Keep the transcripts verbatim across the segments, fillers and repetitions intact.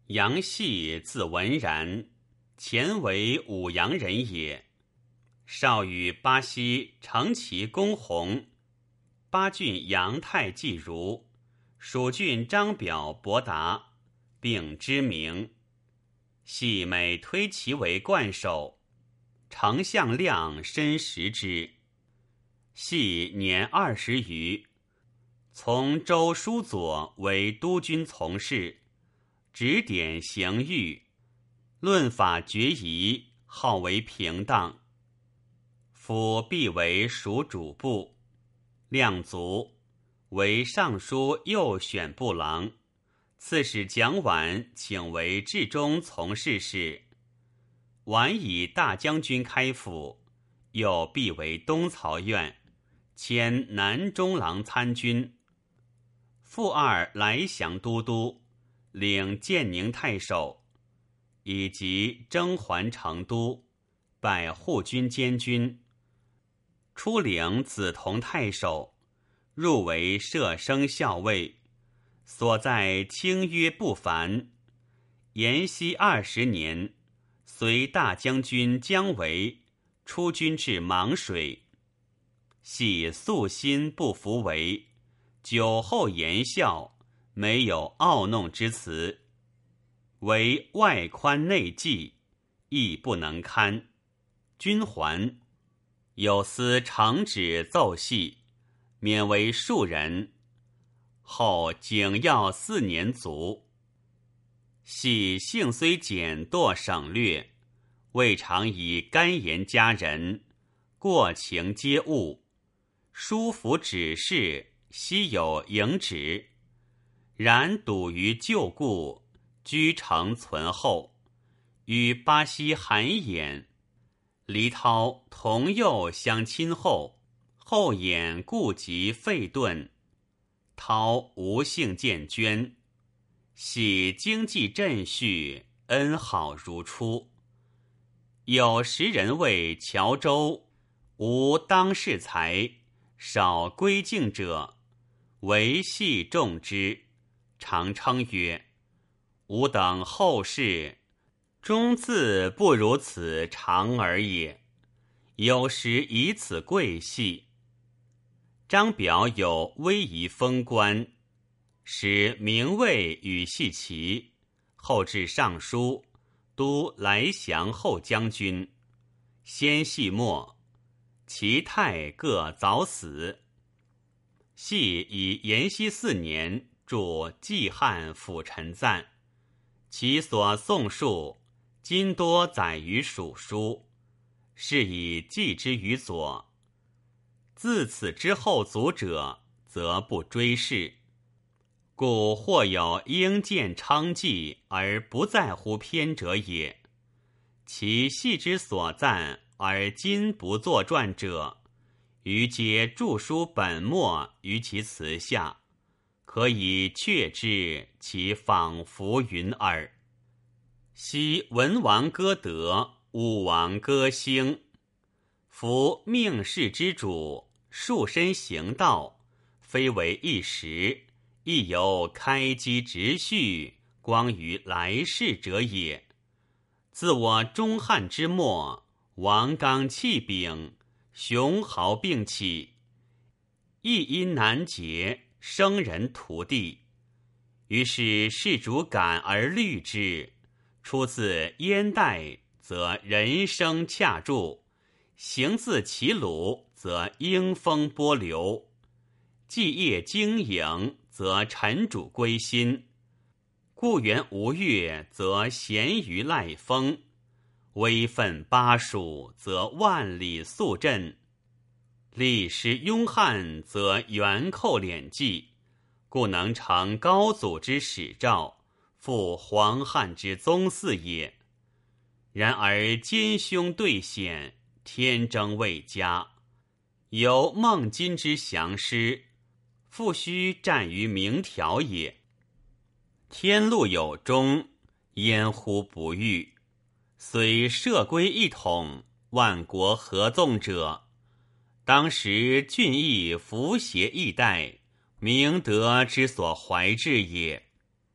杨戏字文然，前为武阳人也。少与巴西承其公弘，巴郡杨太季如，蜀郡张表伯达，并知名。系每推其为冠首，丞相亮深识之。系年二十余，从州书佐为督军从事，指点刑狱，论法决疑，好为平当。夫必为蜀主簿，亮卒，为尚书右选部郎。刺史蒋琬请为治中从事事，琬以大将军开府，又必为东曹院，迁南中郎参军。复二来降都督，领建宁太守，以及征还成都，拜护军监军。出领梓潼太守，入为摄生校尉，所在清约不凡。延熙二十年，随大将军姜维出军至芒水，系素心不服为，酒后言笑，没有傲弄之词，为外宽内忌，亦不能堪。军还，有司承旨奏系，免为庶人。后景耀四年卒。系性虽简惰省略，未尝以干言加人，过情皆误。书服指示，悉有迎旨，然笃于旧故，居城存厚。与巴西韩衍、黎涛同幼相亲厚，后衍故疾废顿，涛无性渐捐。喜经济振序，恩好如初。有时人谓谯周无当世才，少归敬者，惟系重之，常称曰：吾等后世终自不如此长耳也。有时以此贵系。张表有威仪封官，使名位与系齐，后至尚书，都来降后将军。先系没，其太各早死。系以延熙四年著《纪汉辅臣赞》，其所诵述，今多载于蜀书，是以记之于左。自此之后族者，则不追谥。故或有应见称记而不在乎篇者也。其系之所赞而今不作传者，余皆著书本末于其词下，可以确知其仿佛云耳。昔文王歌德，武王歌兴，夫命世之主，束身行道，非为一时，亦犹开机直续，光于来世者也。自我中汉之末，王纲气秉，雄豪并起，亦因难节，生人屠地。于是世主感而虑之，出自燕代，则人生洽助；行自齐鲁，则英风波流；继业经营，则臣主归心；故园吴越，则咸鱼赖风；威愤巴蜀，则万里肃振；历史雍汉，则元寇敛迹。故能成高祖之始诏，复黄汉之宗嗣也。然而奸凶对险，天征未佳，由孟津之降师，复须战于明条也。天路有终，焉乎不遇？虽社归一统，万国合纵者，当时俊逸服协易代，明德之所怀志也。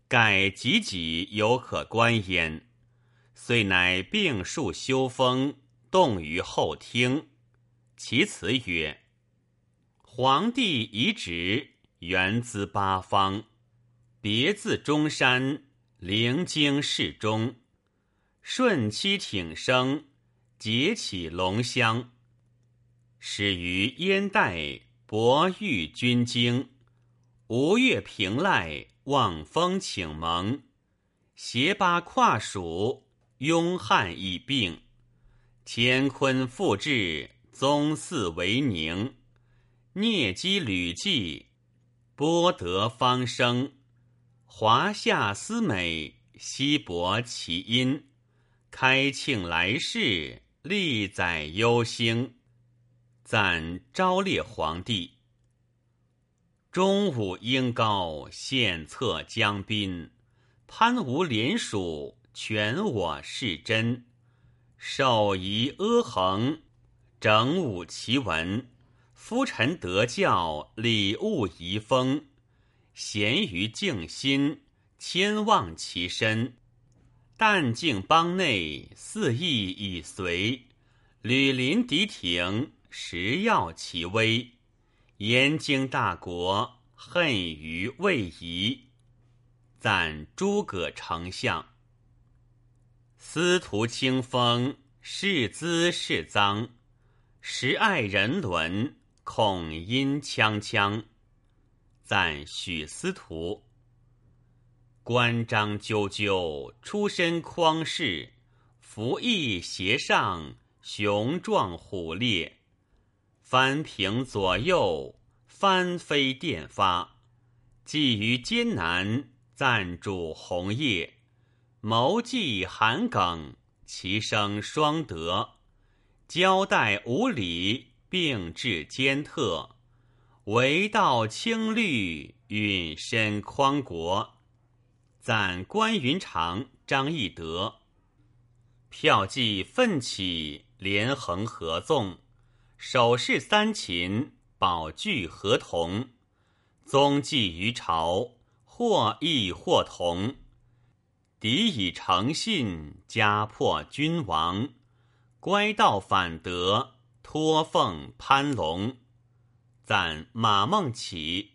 盖己己犹可观焉。遂乃并述修风，动于后厅。其词曰：皇帝遗旨，源自八方，别自中山，灵经世中。顺期挺生，结起龙香。始于燕代，博御军经。吴越平赖，望风请盟。协巴跨蜀，拥汉以并。乾坤复至，宗嗣为宁。聂基吕纪，波德方生。华夏思美，稀薄其音。开庆来世，历载幽星。赞昭烈皇帝。中武英高，献策将宾。潘吴联署，全我是真。授仪阿衡，整武其文。夫臣得教，礼物遗风。贤于静心，谦望其身。但敬邦内，四义以随。履临敌庭，实耀其威。严经大国，恨于未夷。赞诸葛丞相。司徒清风，世资世臧。时爱人伦，恐因锵锵。赞许司徒。关张啾啾，出身匡士。服役斜上，雄壮虎烈。翻平左右，翻飞电发。寄于艰难，赞主红叶。谋计韩耿，其声双德。交代无礼，并至坚特。为道清律，允身匡国。赞关云长、张翼德。骠骑奋起，连横合纵。手势三秦，宝具合同。踪迹于朝，或异或同。敌以诚信，家破君王。乖道反德，托奉潘龙。赞马孟起。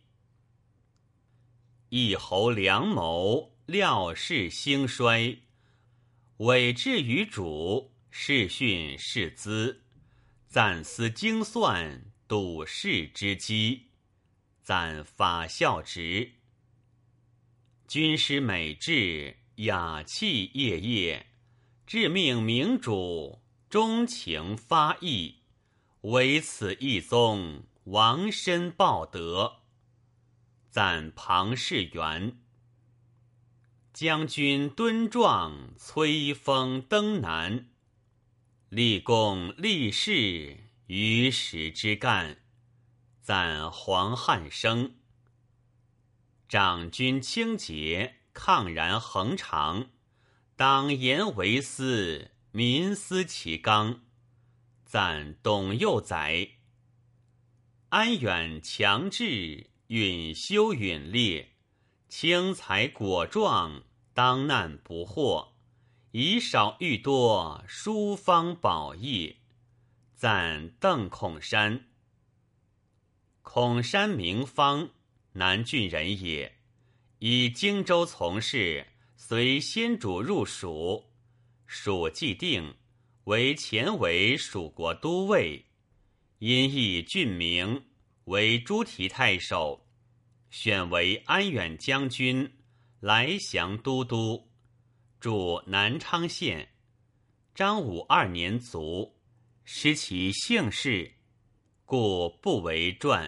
一侯良谋，料事兴衰。委制于主，事训事资。赞思精算，笃事之机。赞法孝直。军师美志，雅气业业。致命明主，钟情发意。唯此一宗，王身报德。赞庞士元。将军敦壮，催风登南。立功立事，于时之干。赞黄汉升。长君清洁，抗然恒长。党言为私，民思其纲。赞董幼宰。安远强志，允修允烈。轻财果壮，当难不惑。以少喻多，殊方宝业。赞邓孔山。孔山名方，南郡人也。以荆州从事，随先主入蜀。蜀既定，为前为蜀国都尉。因义郡名，为诸提太守。选为安远将军，来降都督。驻南昌县。张武二年卒，失其姓氏，故不为传。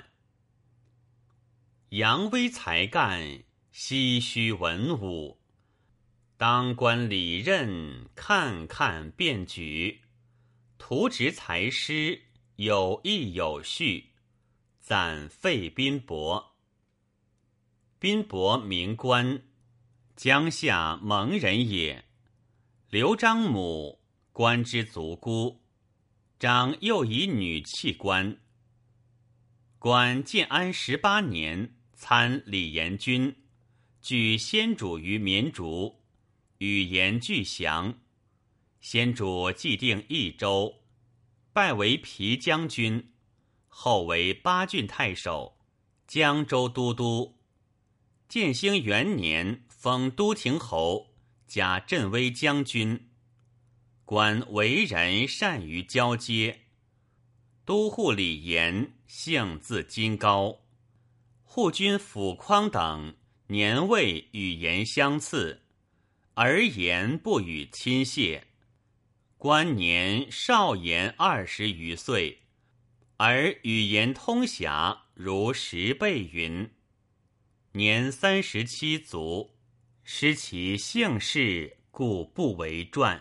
扬威才干，唏嘘文武。当官理任，看看便举。图执才师，有意有序。赞废宾伯。宾伯名官，江夏蒙人也。刘璋母，官之族姑。张又以女弃官。官建安十八年，参李延军。 据先主于绵竹，语言俱详。先主既定益州，拜为皮将军，后为八郡太守、江州都督。建兴元年，封都亭侯，加镇威将军。官为人善于交接，都护李严性自矜高，护军府匡等年位与言相次，而言不与亲谢。官年少言二十余岁，而语言通侠如十倍云。年三十七卒，失其姓氏，故不为传。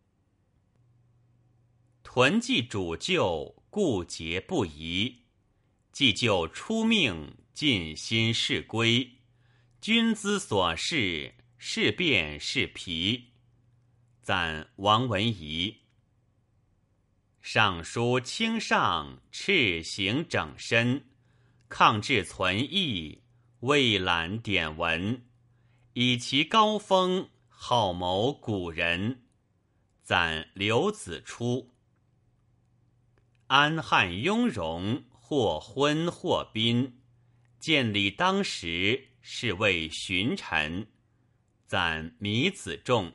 屯骑主旧，故节不移。既就出命，尽心事归。君资所事，事变是疲。赞王文仪。尚书卿上，敕行整身，抗制存异，未览典文。以其高风，好谋古人。赞刘子初。安汉雍容，或昏或宾，见礼当时，是谓群臣。赞米子仲。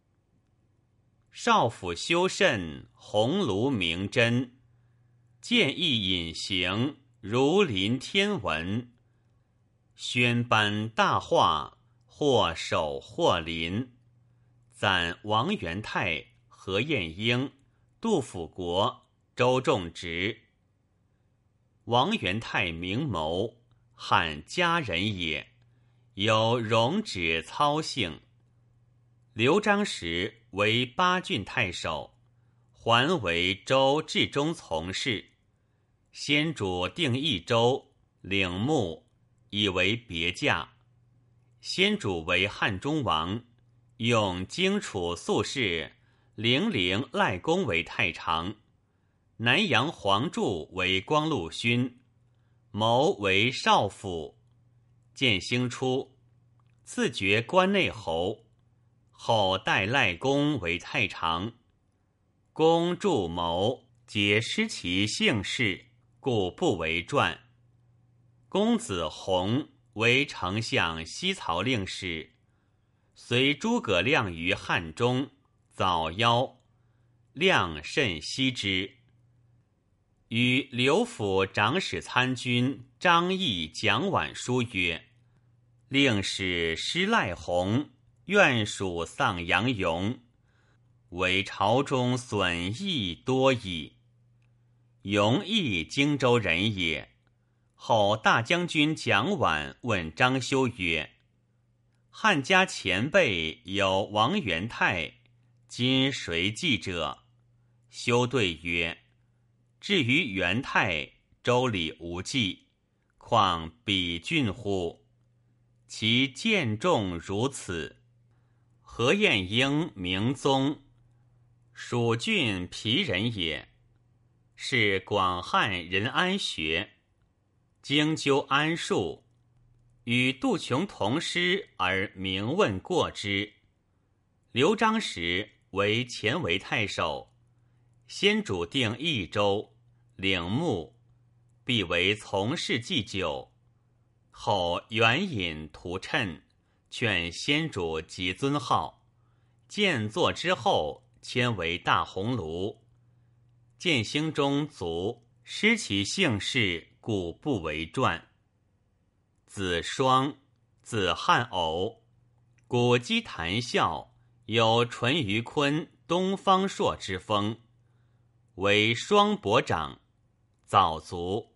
少府修慎，鸿胪明真，见义隐形，如临天文。宣颁大化，或守或临。赞王元泰、何晏婴、杜甫国、周仲直。王元泰明谋，汉佳人也，有容止操性。刘璋时为八郡太守，还为州治中从事。先主定益州，领牧，以为别驾。先主为汉中王，用荆楚宿士零陵赖公为太常，南阳黄柱为光禄勋，谋为少府。建兴初，赐爵关内侯，后代赖公为太常。公助谋，皆失其姓氏，故不为传。公子弘为丞相西曹令史，随诸葛亮于汉中，早夭，亮甚惜之。与刘府长史参军张毅、蒋琬书曰：令史失赖弘，愿属丧杨勇，为朝中损益多矣。勇亦荆州人也。后大将军蒋琬问张修曰：汉家前辈有王元泰，今谁继者？修对曰：至于元泰，州里无继，况彼郡乎？其见重如此。何晏婴名宗，蜀郡皮人也，是广汉人安学，经究安术，与杜琼同师而名问过之。刘璋时为前为太守，先主定益州，领牧，必为从事祭酒。后援引图谶，劝先主及尊号。建作之后，迁为大鸿胪。建兴中卒，失其姓氏，故不为传。子双，字汉偶，古籍谈笑，有淳于髡、东方朔之风，为双伯长，早卒。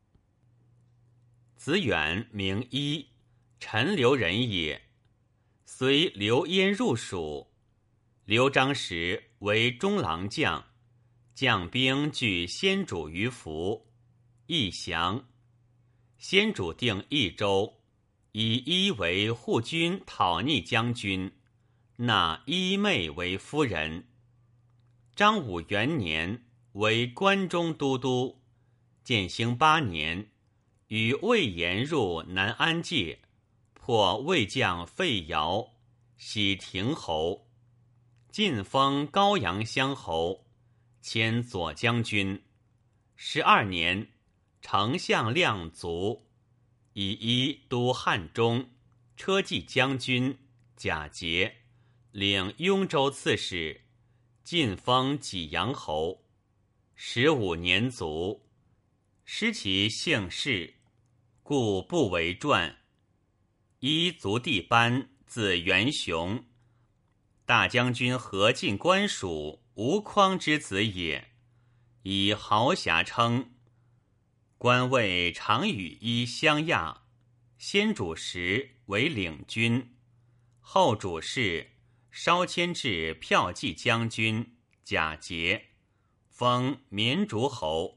子远名一，陈留人也，随刘焉入蜀。刘璋时为中郎将，将兵拒先主于涪，义降。先主定益州，以一为护军讨逆将军，纳一妹为夫人。张武元年为关中都督，建兴八年，与魏延入南安界， 破魏将费尧，喜亭侯。晋封高阳乡侯，迁左将军。十二年，丞相亮卒，以一都汉中，车骑将军贾节，领雍州刺史。晋封济阳侯。十五年卒，失其姓氏，故不为传。一族弟班，字元雄，大将军何进官属吴匡之子也，以豪侠称。官位常与一相亚，先主时为领军，后主事稍迁至骠骑将军贾节，封绵竹侯。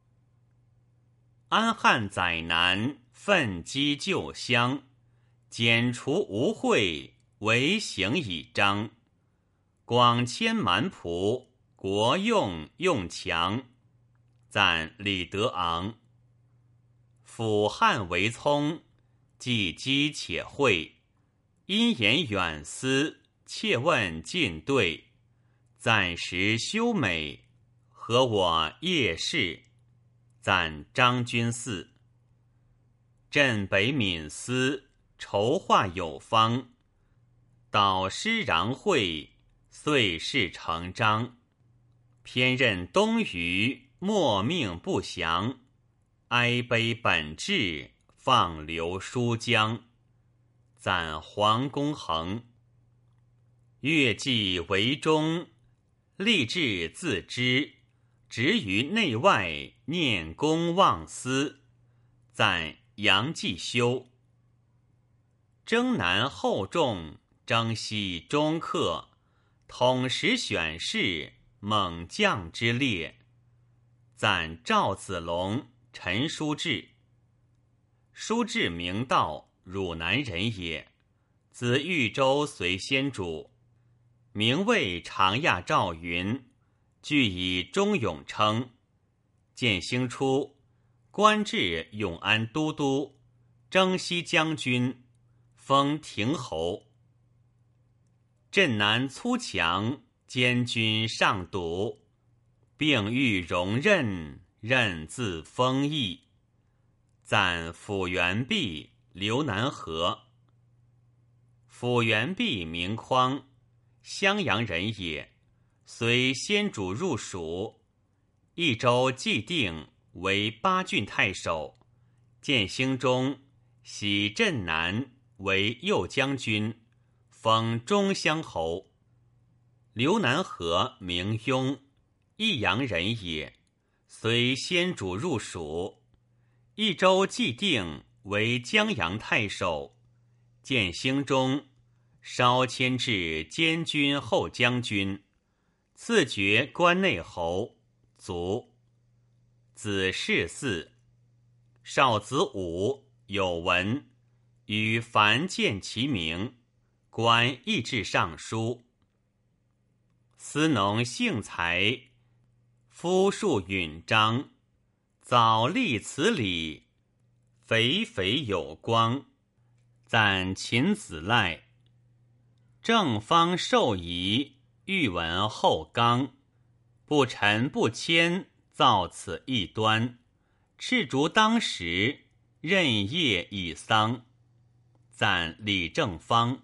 安汉载南，奋击旧乡，剪除吴会，为行以彰。广迁蛮仆，国用用强，赞李德昂。辅汉为聪，既机且会，因言远思，切问进对，暂时修美，和我夜视，赞张君嗣。镇北闽司，筹划有方，导师穰会，遂事成章。偏任东隅，莫命不详，哀悲本志，放流书江。赞黄公衡。乐伎为中，立志自知，执于内外，念公忘私。赞杨继修。征南厚重，征西中克，统时选士，猛将之列。赞赵子龙、陈叔志。叔志明道，汝南人也，自豫州随先主，名谓长亚赵云，据以忠勇称。建兴初，官至永安都督、征西将军，封亭侯。镇南粗强，监军上笃，并欲容任，任自丰邑。赞辅元弼、刘南河。辅元弼名匡，襄阳人也，随先主入蜀，益州既定，为八郡太守。建兴中，徙镇南，为右将军，封中乡侯。刘南河名雍，益阳人也，随先主入蜀，益州既定，为江阳太守。建兴中，稍迁至监军后将军，赐爵关内侯，卒。子世嗣。少子武有闻，与樊见其名，官益至尚书。司农幸才，夫术允章，早立此礼，肥肥有光。赞秦子赖。正方受仪，欲闻后纲，不臣不迁，造此异端。赤烛当时，任业以丧。赞李正方。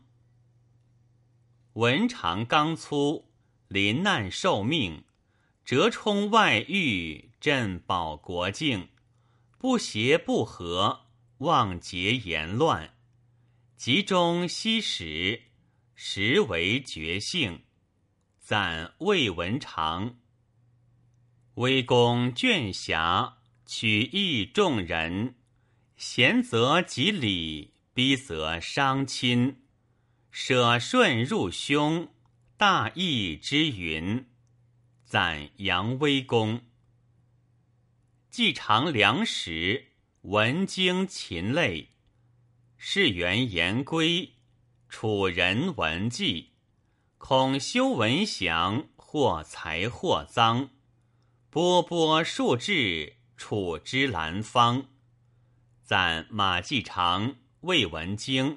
文长刚粗，临难受命，折冲外域，振保国境，不协不和，妄结言乱。集中西始，实为绝性。赞魏文长。威公眷侠，取义众人，贤则及礼，逼则伤亲。舍顺入胸，大义之云。赞杨威公。既尝粮食，文经禽类，士元言归，楚人文纪，恐修文祥，或财或赃。波波数至，楚之兰芳。赞马季常、魏文经、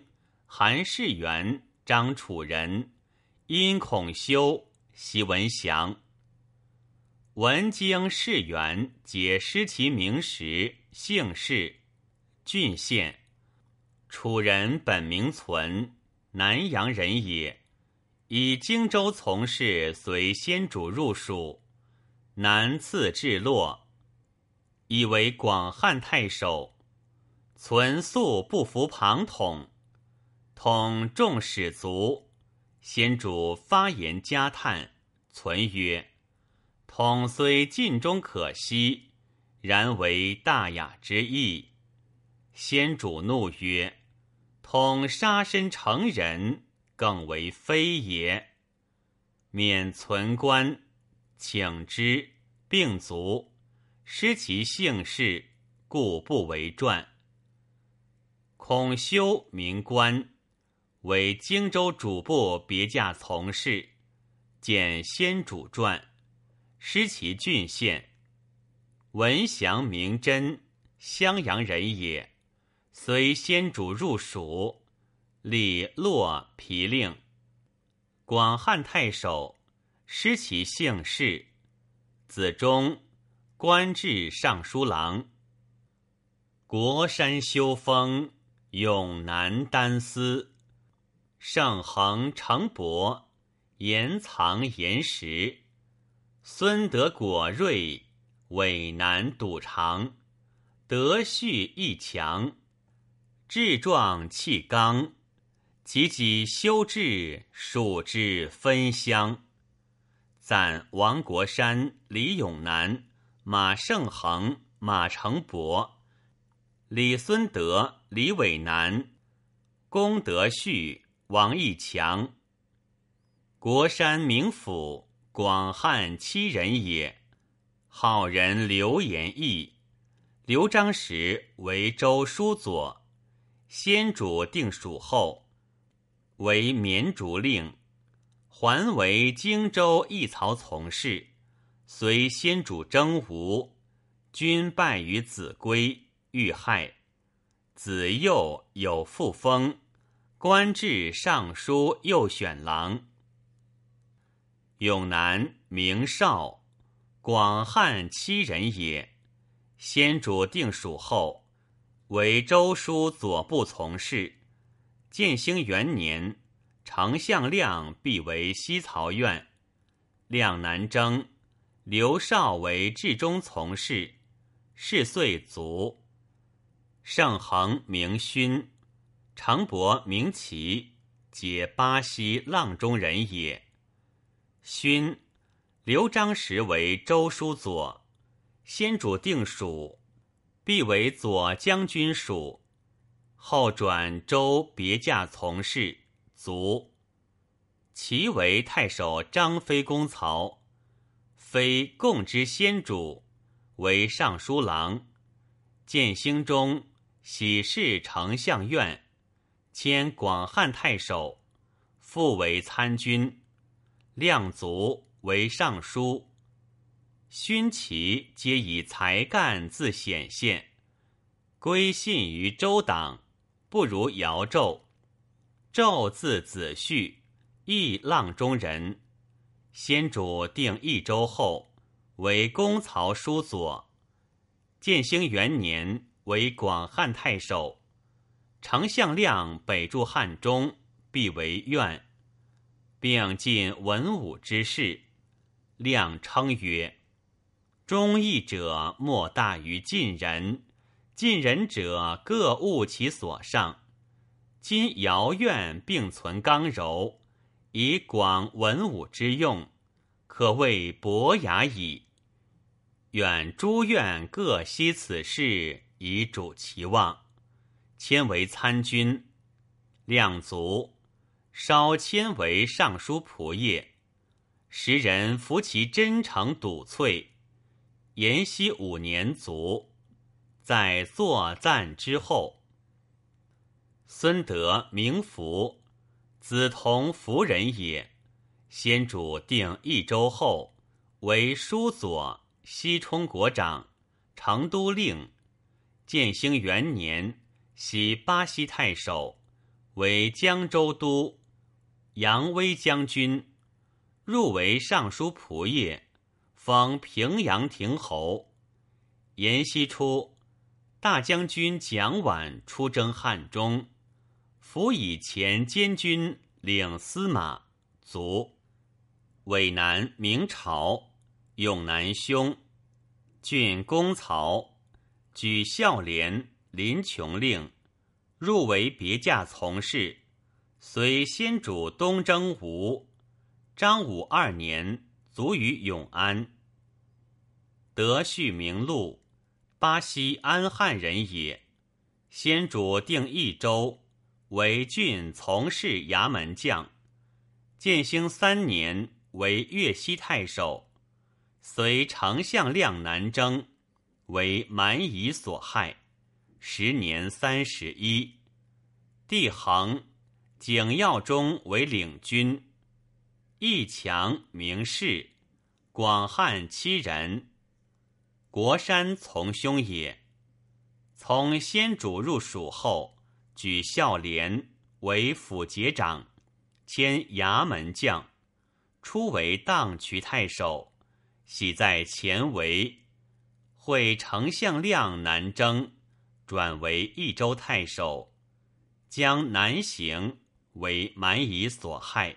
韩世元、张楚人，因孔修、习文祥。文经世元皆失其名实、姓氏、郡县。楚人本名存，南阳人也。以荆州从事，随先主入蜀，南次至洛，以为广汉太守。存素不服庞统，统重使卒，先主发言加叹。存曰：统虽尽忠可惜，然为大雅之意。先主怒曰：统杀身成仁，更为非也。免存官，请之，病卒，失其姓氏，故不为传。孔修名官，为荆州主簿别驾从事，见先主传，失其郡县。文祥名真，襄阳人也，随先主入蜀，历洛皮令。广汉太守，失其姓氏。子忠，官至尚书郎。国山修风，永南丹司。盛衡成伯，严藏岩石。孙德果锐，伟南笃长。德序义强，志壮气刚。其己修治，数之分乡。赞王国山、李永南、马盛衡、马成伯、李孙德、李伟南、龚德序、王义强。国山名府，广汉七人也。好人刘延义。刘璋时为州书左，先主定蜀后，为绵竹令，还为荆州一曹从事，随先主征吴，均败于子规，遇害。子幼有复封，官至尚书右选郎。永南名绍，广汉七人也。先主定蜀后，为州书左部从事。建兴元年，丞相亮必为西曹院。亮南征，刘绍为治中从事，是岁卒。盛衡名勋，成伯名齐，皆巴西阆中人也。勋，刘璋时为州书左。先主定蜀，必为左将军属，后转州别驾从事，卒。其为太守张飞公曹，飞共之先主，为尚书郎。建兴中，喜事丞相院，迁广汉太守，复为参军。亮卒，为尚书。勋齐皆以才干自显现，归信于周党，不如姚胄。胄字子旭，亦阆中人。先主定益州后，为公曹书左。建兴元年，为广汉太守。丞相亮北驻汉中，必为院，并尽文武之事。亮称曰：忠义者莫大于尽人，尽人者各务其所上。今姚院并存刚柔，以广文武之用，可谓博雅矣。愿诸院各悉此事，以主其望。迁为参军。亮卒，稍迁为尚书仆射。时人服其真诚笃粹。延熙五年卒，在作赞之后。孙德名福，子同福人也。先主定益州后，为书左、西充国长、成都令。建兴元年，袭巴西太守， 为江州都扬威将军，入为尚书仆射，封平阳亭侯。延熙初，大将军蒋琬出征汉中，辅以前监军领司马，卒。渭南明朝，永南兄，郡公曹，举孝廉、临邛令，入为别驾从事。随先主东征吴，张武二年卒于永安。德绪名禄，巴西安汉人也。先主定益州，为郡从事衙门将。建兴三年，为越西太守。随丞相亮南征，为蛮夷所害，时年三十一。帝衡，景耀中为领军。义强名士，广汉七人。国山从兄也。从先主入蜀后，举孝廉为辅节长，迁衙门将，初为荡渠太守，喜在前围。会丞相亮南征，转为益州太守，将南行，为蛮夷所害。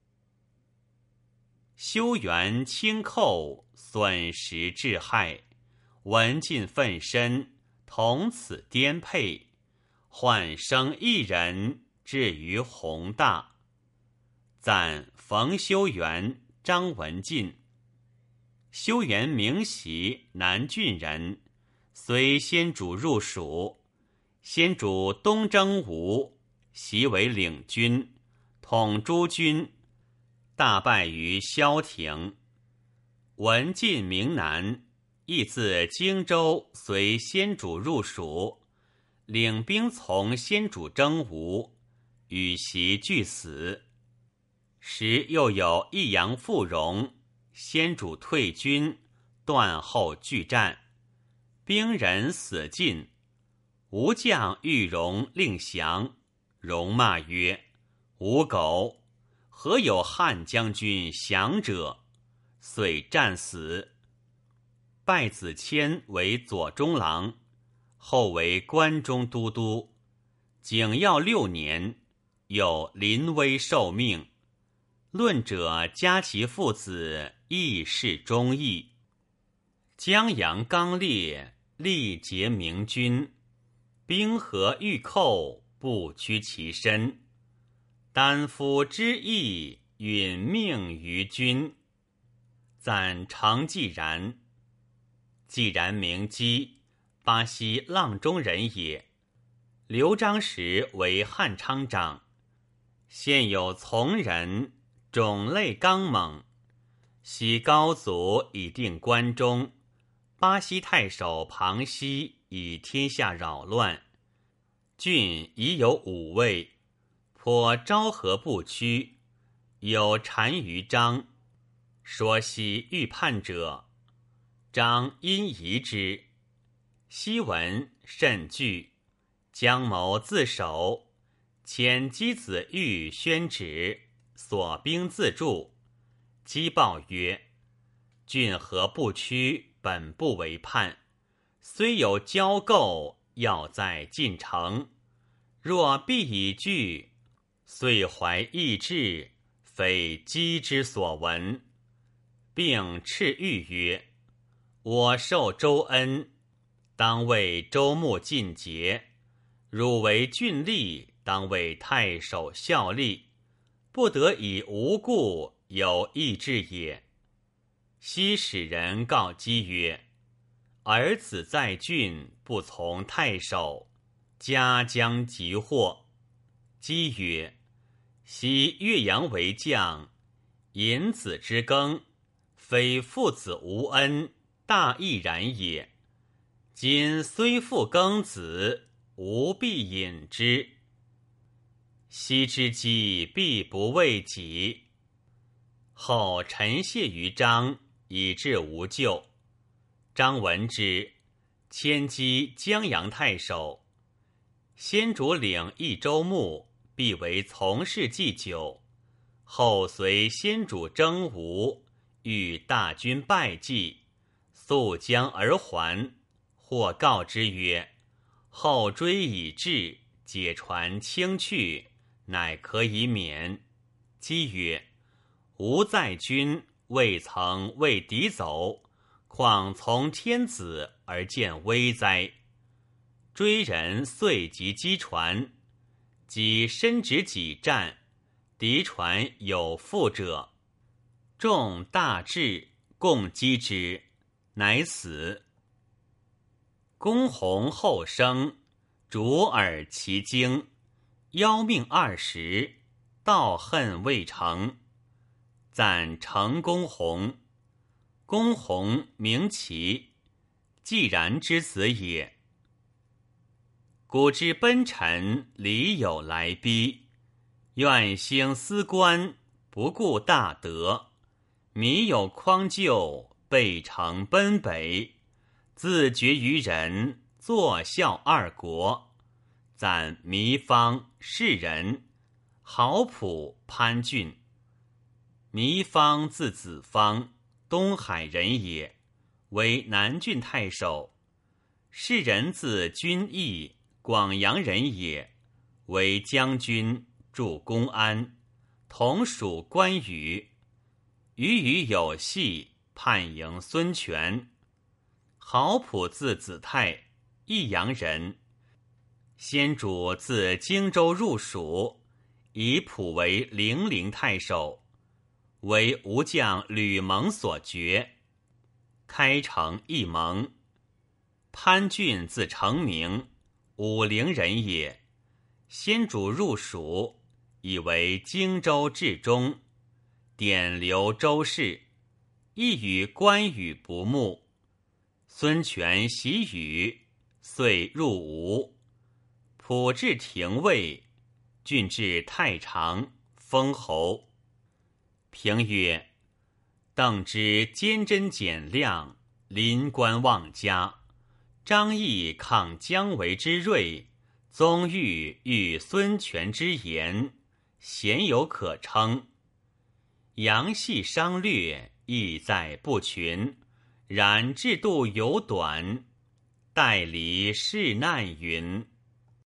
修缘轻寇，损时致害。闻尽愤身，同此颠沛。唤生一人，至于宏大。赞冯修缘、张文进。修缘名袭，南郡人，随先主入蜀。先主东征吴，袭为领军，统诸军，大败于萧亭。文进名南，亦自荆州随先主入蜀，领兵从先主征吴，与袭俱死。时又有益阳傅荣，先主退军，断后拒战，兵人死尽。吴将欲荣令降，荣骂曰：吾狗，何有汉将军降者？遂战死。拜子谦为左中郎，后为关中都督。景耀六年，有临危受命。论者加其父子，亦是忠义。江阳刚烈，力竭明君。兵合欲寇，不屈其身。丹夫之义，殒命于君。赞常继然。继然名基，巴西阆中人也。刘璋时为汉昌长。现有从人，种类刚猛。昔高祖以定关中，巴西太守庞熙以天下扰乱。郡已有五位，颇昭和不屈，有单于章。说昔欲叛者，章因疑之。昔闻甚惧，将谋自守，遣箕子玉宣旨，所兵自助。姬报曰：郡何不屈，本不为叛，虽有交构，要在进城。若必以惧，遂怀异志，非姬之所闻。并敕谕曰：我受周恩，当为周穆尽节。汝为郡吏，当为太守效力，不得以无故有异志也。昔使人告姬曰：儿子在郡，不从太守，家将急祸。姬曰：昔岳阳为将，引子之耕，非父子无恩，大义然也。今虽父耕子，吾必引之。昔之饥，必不为己。后臣谢于章，以致无咎。章闻之，迁击江阳太守。先主领益州牧， 必为从事祭酒。后随先主征吴，遇大军败绩，溯江而还。或告之曰：后追已至，解船轻去，乃可以免。姬曰：吾在军，未曾为敌走，况从天子而见危哉？追人遂即击船，即伸直己战，敌船有负者，众大至，共击之，乃死。公弘后生，主尔其经，邀命二十，道恨未成。赞成公弘。公弘名齐，既然之子也。古之奔臣，礼有来逼，愿兴思官，不顾大德。迷有匡救，备城奔北，自绝于人，作孝二国。赞糜芳、士人，郝普、潘俊。糜芳字子方，东海人也，为南郡太守。士人字君义，广阳人也，为将军，驻公安，同属关羽。与羽有隙，叛迎孙权。郝普字子泰，益阳人。先主自荆州入蜀，以普为零陵太守，为吴将吕蒙所绝，开城一盟。潘俊字成明，武陵人也。先主入蜀，以为荆州治中，典留州事，亦与关羽不睦。孙权袭羽，遂入吴。普至廷尉，郡至太常，封侯。评曰：邓之坚贞简亮，临官忘家。张翼抗姜维之锐，宗预遇孙权之言，鲜有可称。杨戏商略，意在不群，然制度有短。待离世难云。